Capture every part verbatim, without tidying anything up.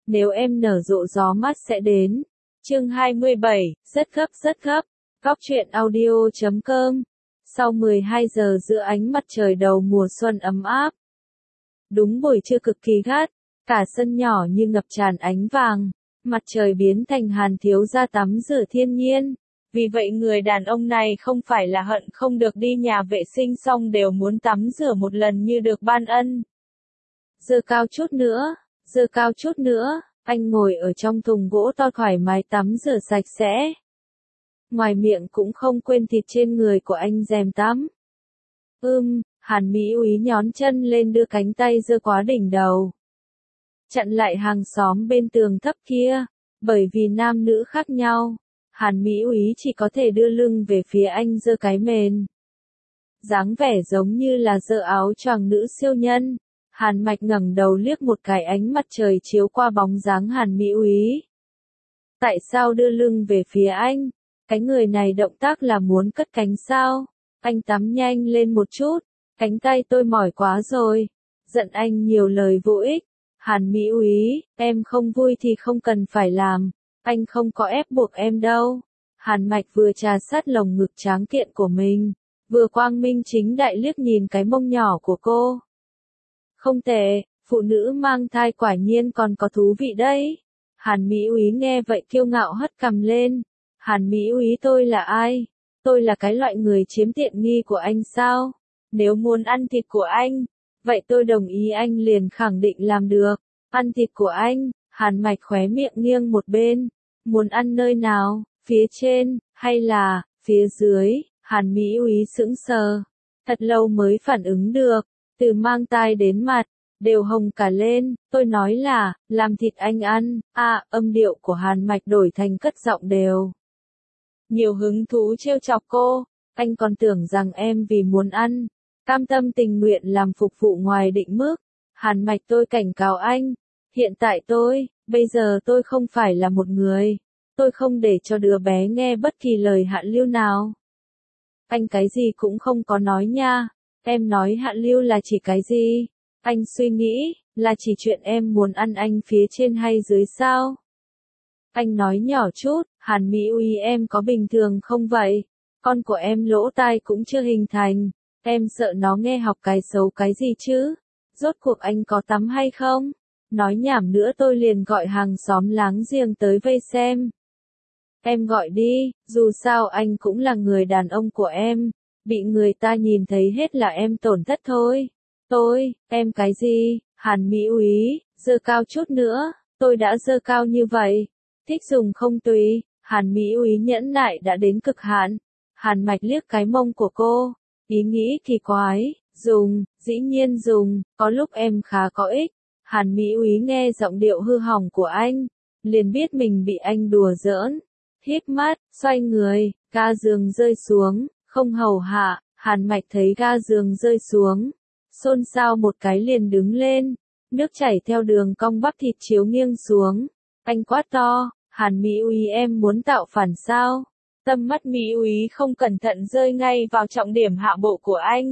nếu em nở rộ gió mát sẽ đến. Chương hai mươi bảy, rất gấp rất gấp. Góc truyện audio chấm com. Sau mười hai giờ giữa ánh mặt trời đầu mùa xuân ấm áp. Đúng buổi trưa cực kỳ gắt, cả sân nhỏ như ngập tràn ánh vàng, mặt trời biến thành Hàn thiếu gia tắm rửa thiên nhiên. Vì vậy người đàn ông này không phải là hận không được đi nhà vệ sinh xong đều muốn tắm rửa một lần như được ban ân. Giơ cao chút nữa, giơ cao chút nữa, anh ngồi ở trong thùng gỗ to thoải mái tắm rửa sạch sẽ. Ngoài miệng cũng không quên thịt trên người của anh rèm tắm. Ưm, Hàn Mỹ úy nhón chân lên đưa cánh tay giơ quá đỉnh đầu. Chặn lại hàng xóm bên tường thấp kia, bởi vì nam nữ khác nhau. Hàn Mỹ úy chỉ có thể đưa lưng về phía anh giơ cái mền. Dáng vẻ giống như là giơ áo choàng nữ siêu nhân. Hàn Mạch ngẩng đầu liếc một cái ánh mặt trời chiếu qua bóng dáng Hàn Mỹ úy. Tại sao đưa lưng về phía anh? Cái người này động tác là muốn cất cánh sao? Anh tắm nhanh lên một chút, cánh tay tôi mỏi quá rồi. Giận anh nhiều lời vô ích. Hàn Mỹ úy, em không vui thì không cần phải làm. Anh không có ép buộc em đâu. Hàn Mạch vừa trà sát lồng ngực tráng kiện của mình, vừa quang minh chính đại liếc nhìn cái mông nhỏ của cô. Không tệ, phụ nữ mang thai quả nhiên còn có thú vị đấy. Hàn Mỹ úy nghe vậy kiêu ngạo hất cằm lên. Hàn Mỹ úy, tôi là ai? Tôi là cái loại người chiếm tiện nghi của anh sao? Nếu muốn ăn thịt của anh, vậy tôi đồng ý, anh liền khẳng định làm được. Ăn thịt của anh? Hàn Mạch khóe miệng nghiêng một bên. Muốn ăn nơi nào? Phía trên, hay là, phía dưới? Hàn Mỹ úy sững sờ. Thật lâu mới phản ứng được. Từ mang tai đến mặt, đều hồng cả lên. Tôi nói là, làm thịt anh ăn. À, âm điệu của Hàn Mạch đổi thành cất giọng đều. Nhiều hứng thú trêu chọc cô. Anh còn tưởng rằng em vì muốn ăn, cam tâm tình nguyện làm phục vụ ngoài định mức. Hàn Mạch, tôi cảnh cáo anh. Hiện tại tôi, bây giờ tôi không phải là một người. Tôi không để cho đứa bé nghe bất kỳ lời hạ lưu nào. Anh cái gì cũng không có nói nha. Em nói hạ lưu là chỉ cái gì? Anh suy nghĩ, là chỉ chuyện em muốn ăn anh phía trên hay dưới sao? Anh nói nhỏ chút, Hàn Mỹ úy, em có bình thường không vậy? Con của em lỗ tai cũng chưa hình thành. Em sợ nó nghe học cái xấu cái gì chứ? Rốt cuộc anh có tắm hay không? Nói nhảm nữa tôi liền gọi hàng xóm láng giềng tới vây xem. Em gọi đi, dù sao anh cũng là người đàn ông của em. Bị người ta nhìn thấy hết là em tổn thất thôi. Tôi, em cái gì? Hàn Mỹ úy, giơ cao chút nữa. Tôi đã giơ cao như vậy. Thích dùng không tùy. Hàn Mỹ úy nhẫn nại đã đến cực hạn. Hàn Mạch liếc cái mông của cô. Ý nghĩ kỳ quái. Dùng, dĩ nhiên dùng. Có lúc em khá có ích. Hàn Mỹ úy nghe giọng điệu hư hỏng của anh, liền biết mình bị anh đùa giỡn. Híp mắt, xoay người, ga giường rơi xuống, không hầu hạ. Hàn Mạch thấy ga giường rơi xuống, xôn xao một cái liền đứng lên. Nước chảy theo đường cong bắp thịt chiếu nghiêng xuống. Anh quát to, Hàn Mỹ úy, em muốn tạo phản sao? Tâm mắt Mỹ úy không cẩn thận rơi ngay vào trọng điểm hạ bộ của anh.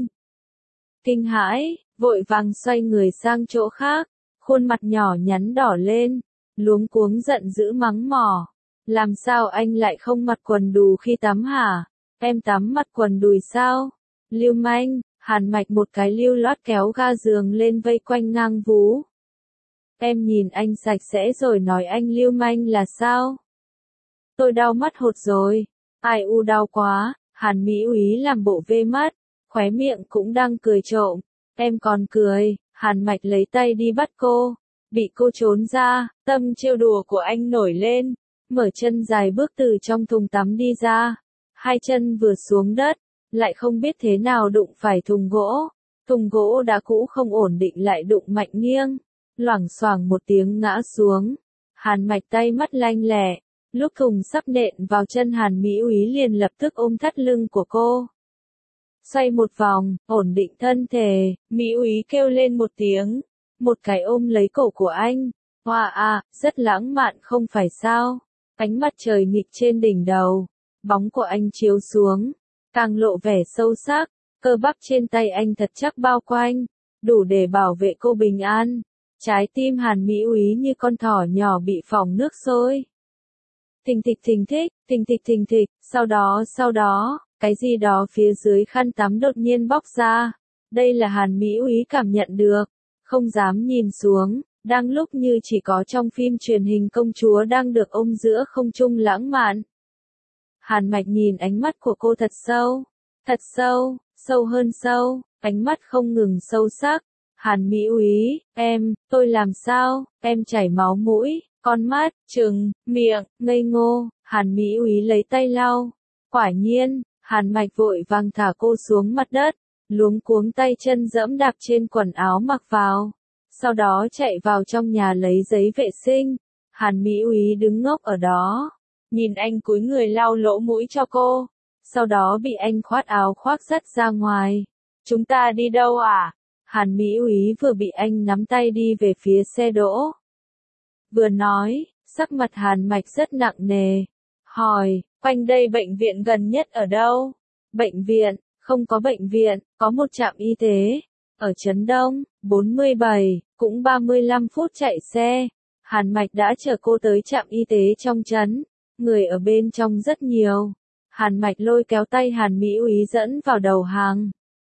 Kinh hãi, vội vàng xoay người sang chỗ khác. Khuôn mặt nhỏ nhắn đỏ lên, luống cuống giận dữ mắng mỏ. Làm sao anh lại không mặc quần đùi khi tắm hả? Em tắm mặc quần đùi sao? Lưu manh. Hàn Mạch một cái lưu loát kéo ga giường lên vây quanh ngang vú. Em nhìn anh sạch sẽ rồi nói anh lưu manh là sao? Tôi đau mắt hột rồi. Ai u đau quá. Hàn Mỹ úy làm bộ vê mắt, khóe miệng cũng đang cười trộm. Em còn cười. Hàn Mạch lấy tay đi bắt cô, bị cô trốn ra, tâm trêu đùa của anh nổi lên, mở chân dài bước từ trong thùng tắm đi ra, hai chân vừa xuống đất, lại không biết thế nào đụng phải thùng gỗ, thùng gỗ đã cũ không ổn định lại đụng mạnh nghiêng, loảng xoảng một tiếng ngã xuống. Hàn Mạch tay mắt lanh lẹ, lúc thùng sắp nện vào chân Hàn Mỹ úy liền lập tức ôm thắt lưng của cô. Xoay một vòng, ổn định thân thể, Mỹ úy kêu lên một tiếng, một cái ôm lấy cổ của anh. Hoa à, rất lãng mạn không phải sao? Ánh mặt trời nghịch trên đỉnh đầu, bóng của anh chiếu xuống, càng lộ vẻ sâu sắc, cơ bắp trên tay anh thật chắc bao quanh, đủ để bảo vệ cô bình an. Trái tim Hàn Mỹ Úy như con thỏ nhỏ bị phỏng nước sôi. Thình thịch thình thịch, thình thịch thình thịch, sau đó sau đó, cái gì đó phía dưới khăn tắm đột nhiên bóc ra. Đây là Hàn Mỹ Úy cảm nhận được, không dám nhìn xuống, đang lúc như chỉ có trong phim truyền hình công chúa đang được ôm giữa không trung lãng mạn. Hàn Mạch nhìn ánh mắt của cô thật sâu, thật sâu, sâu hơn sâu, ánh mắt không ngừng sâu sắc. Hàn Mỹ Úy, em, tôi làm sao, em chảy máu mũi, con mắt, trừng, miệng, ngây ngô. Hàn Mỹ Úy lấy tay lau. Quả nhiên, Hàn Mạch vội vàng thả cô xuống mặt đất, luống cuống tay chân dẫm đạp trên quần áo mặc vào. Sau đó chạy vào trong nhà lấy giấy vệ sinh. Hàn Mỹ Úy đứng ngốc ở đó, nhìn anh cúi người lau lỗ mũi cho cô. Sau đó bị anh khoát áo khoác dắt ra ngoài. Chúng ta đi đâu à? Hàn Mỹ Úy vừa bị anh nắm tay đi về phía xe đỗ. Vừa nói, sắc mặt Hàn Mạch rất nặng nề. Hỏi, quanh đây bệnh viện gần nhất ở đâu? Bệnh viện, không có bệnh viện, có một trạm y tế. Ở Trấn Đông, bốn mươi bảy, cũng ba mươi lăm phút chạy xe. Hàn Mạch đã chở cô tới trạm y tế trong trấn. Người ở bên trong rất nhiều. Hàn Mạch lôi kéo tay Hàn Mỹ Úy dẫn vào đầu hàng.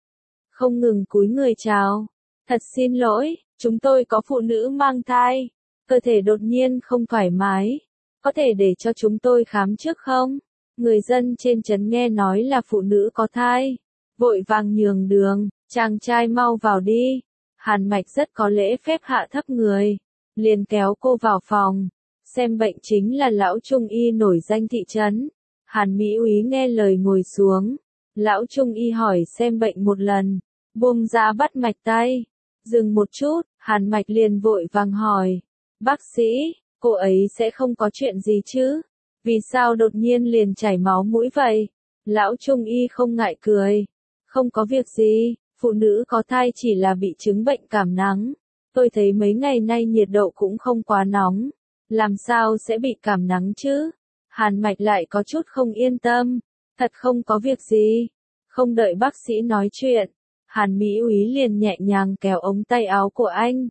Không ngừng cúi người chào. Thật xin lỗi, chúng tôi có phụ nữ mang thai. Cơ thể đột nhiên không thoải mái. Có thể để cho chúng tôi khám trước không? Người dân trên trấn nghe nói là phụ nữ có thai. Vội vàng nhường đường, chàng trai mau vào đi. Hàn Mạch rất có lễ phép hạ thấp người. Liền kéo cô vào phòng. Xem bệnh chính là lão trung y nổi danh thị trấn. Hàn Mỹ Úy nghe lời ngồi xuống. Lão trung y hỏi xem bệnh một lần. Buông ra bắt mạch tay. Dừng một chút, Hàn Mạch liền vội vàng hỏi. Bác sĩ, cô ấy sẽ không có chuyện gì chứ? Vì sao đột nhiên liền chảy máu mũi vậy? Lão trung y không ngại cười. Không có việc gì, phụ nữ có thai chỉ là bị chứng bệnh cảm nắng. Tôi thấy mấy ngày nay nhiệt độ cũng không quá nóng. Làm sao sẽ bị cảm nắng chứ? Hàn Mạch lại có chút không yên tâm. Thật không có việc gì. Không đợi bác sĩ nói chuyện. Hàn Mỹ Úy liền nhẹ nhàng kéo ống tay áo của anh.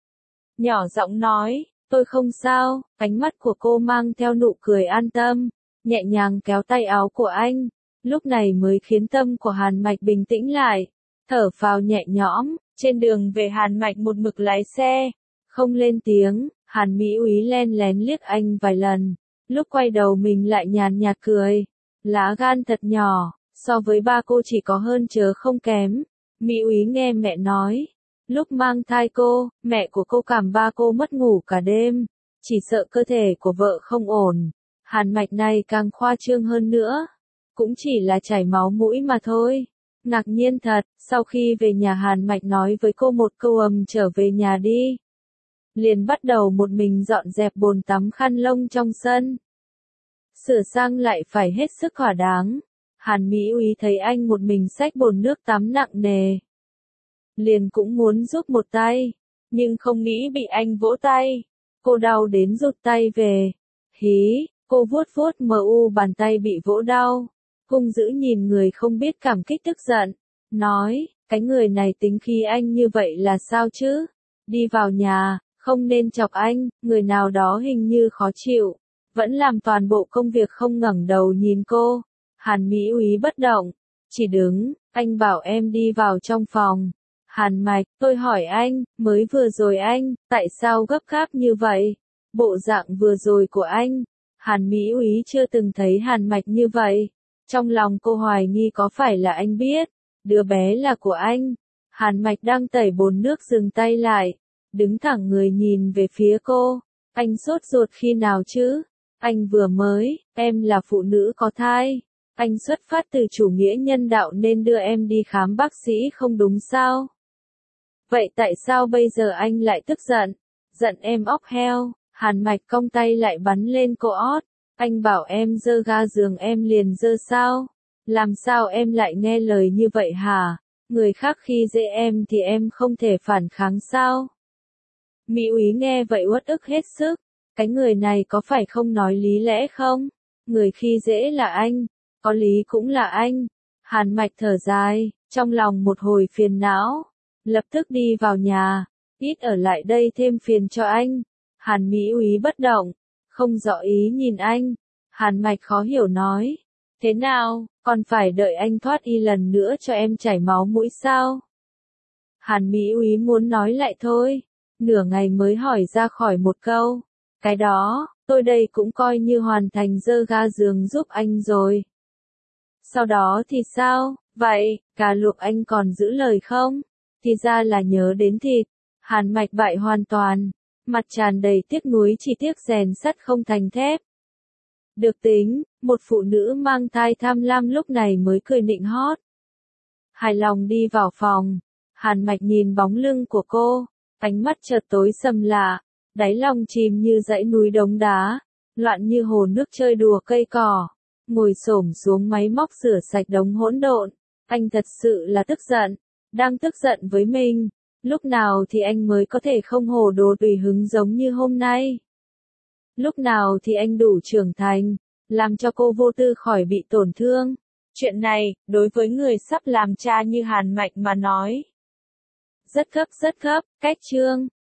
Nhỏ giọng nói, tôi không sao, ánh mắt của cô mang theo nụ cười an tâm, nhẹ nhàng kéo tay áo của anh, lúc này mới khiến tâm của Hàn Mạch bình tĩnh lại, thở phào nhẹ nhõm. Trên đường về Hàn Mạch một mực lái xe, không lên tiếng. Hàn Mỹ Úy len lén liếc anh vài lần, lúc quay đầu mình lại nhàn nhạt cười, lá gan thật nhỏ, so với ba cô chỉ có hơn chớ không kém. Mỹ Úy nghe mẹ nói, lúc mang thai cô, mẹ của cô cảm ba cô mất ngủ cả đêm, chỉ sợ cơ thể của vợ không ổn. Hàn Mạch này càng khoa trương hơn nữa, cũng chỉ là chảy máu mũi mà thôi. Ngạc nhiên thật, sau khi về nhà Hàn Mạch nói với cô một câu ầm trở về nhà đi. Liền bắt đầu một mình dọn dẹp bồn tắm khăn lông trong sân. Sửa sang lại phải hết sức thỏa đáng. Hàn Mỹ Úy thấy anh một mình xách bồn nước tắm nặng nề. Liền cũng muốn giúp một tay, nhưng không nghĩ bị anh vỗ tay. Cô đau đến rụt tay về. Hí, cô vuốt vuốt mờ u bàn tay bị vỗ đau. Hung dữ nhìn người không biết cảm kích tức giận. Nói, cái người này tính khí anh như vậy là sao chứ? Đi vào nhà, không nên chọc anh, người nào đó hình như khó chịu. Vẫn làm toàn bộ công việc không ngẩng đầu nhìn cô. Hàn Mỹ Úy bất động, chỉ đứng, anh bảo em đi vào trong phòng. Hàn Mạch, tôi hỏi anh, mới vừa rồi anh, tại sao gấp gáp như vậy? Bộ dạng vừa rồi của anh, Hàn Mỹ Úy chưa từng thấy Hàn Mạch như vậy. Trong lòng cô hoài nghi có phải là anh biết, đứa bé là của anh. Hàn Mạch đang tẩy bồn nước dừng tay lại, đứng thẳng người nhìn về phía cô. Anh sốt ruột khi nào chứ? Anh vừa mới, em là phụ nữ có thai. Anh xuất phát từ chủ nghĩa nhân đạo nên đưa em đi khám bác sĩ không đúng sao? Vậy tại sao bây giờ anh lại tức giận? Giận em óc heo. Hàn Mạch cong tay lại bắn lên cô ót. Anh bảo em dơ ga giường em liền dơ sao? Làm sao em lại nghe lời như vậy hả? Người khác khi dễ em thì em không thể phản kháng sao? Mỹ Úy nghe vậy uất ức hết sức. Cái người này có phải không nói lý lẽ không? Người khi dễ là anh, có lý cũng là anh. Hàn Mạch thở dài, trong lòng một hồi phiền não. Lập tức đi vào nhà, ít ở lại đây thêm phiền cho anh. Hàn Mỹ úy bất động, không rõ ý nhìn anh. Hàn Mạch khó hiểu nói. Thế nào, còn phải đợi anh thoát y lần nữa cho em chảy máu mũi sao? Hàn Mỹ úy muốn nói lại thôi, nửa ngày mới hỏi ra khỏi một câu. Cái đó, tôi đây cũng coi như hoàn thành dơ ga giường giúp anh rồi. Sau đó thì sao, vậy, cà luộc anh còn giữ lời không? Thì ra là nhớ đến thịt. Hàn Mạch bại hoàn toàn, mặt tràn đầy tiếc nuối, chỉ tiếc rèn sắt không thành thép. Được tính, một phụ nữ mang thai tham lam lúc này mới cười nịnh hót. Hài lòng đi vào phòng, Hàn Mạch nhìn bóng lưng của cô, ánh mắt chợt tối sầm lạ, đáy lòng chìm như dãy núi đống đá, loạn như hồ nước chơi đùa cây cỏ, ngồi xổm xuống máy móc rửa sạch đống hỗn độn. Anh thật sự là tức giận, đang tức giận với mình. Lúc nào thì anh mới có thể không hồ đồ tùy hứng giống như hôm nay? Lúc nào thì anh đủ trưởng thành, làm cho cô vô tư khỏi bị tổn thương? Chuyện này, đối với người sắp làm cha như Hàn Mạch mà nói, rất gấp rất gấp. Cách chương